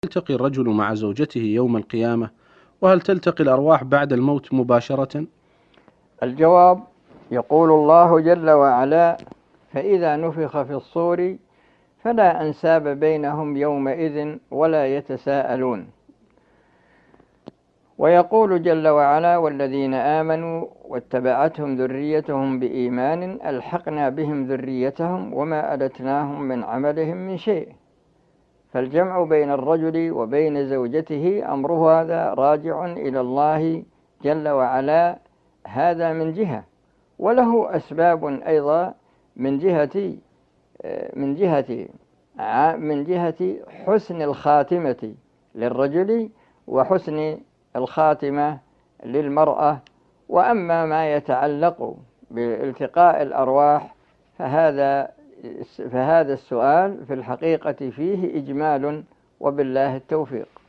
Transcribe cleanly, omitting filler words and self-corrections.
يلتقي الرجل مع زوجته يوم القيامة؟ وهل تلتقي الأرواح بعد الموت مباشرة؟ الجواب: يقول الله جل وعلا: فإذا نفخ في الصور فلا أنساب بينهم يومئذ ولا يتساءلون. ويقول جل وعلا: والذين آمنوا واتبعتهم ذريتهم بإيمان ألحقنا بهم ذريتهم وما ألتناهم من عملهم من شيء. فالجمع بين الرجل وبين زوجته أمره هذا راجع إلى الله جل وعلا، هذا من جهة، وله أسباب أيضا من جهة حسن الخاتمة للرجل وحسن الخاتمة للمرأة. وأما ما يتعلق بالتقاء الأرواح فهذا السؤال في الحقيقة فيه إجمال، وبالله التوفيق.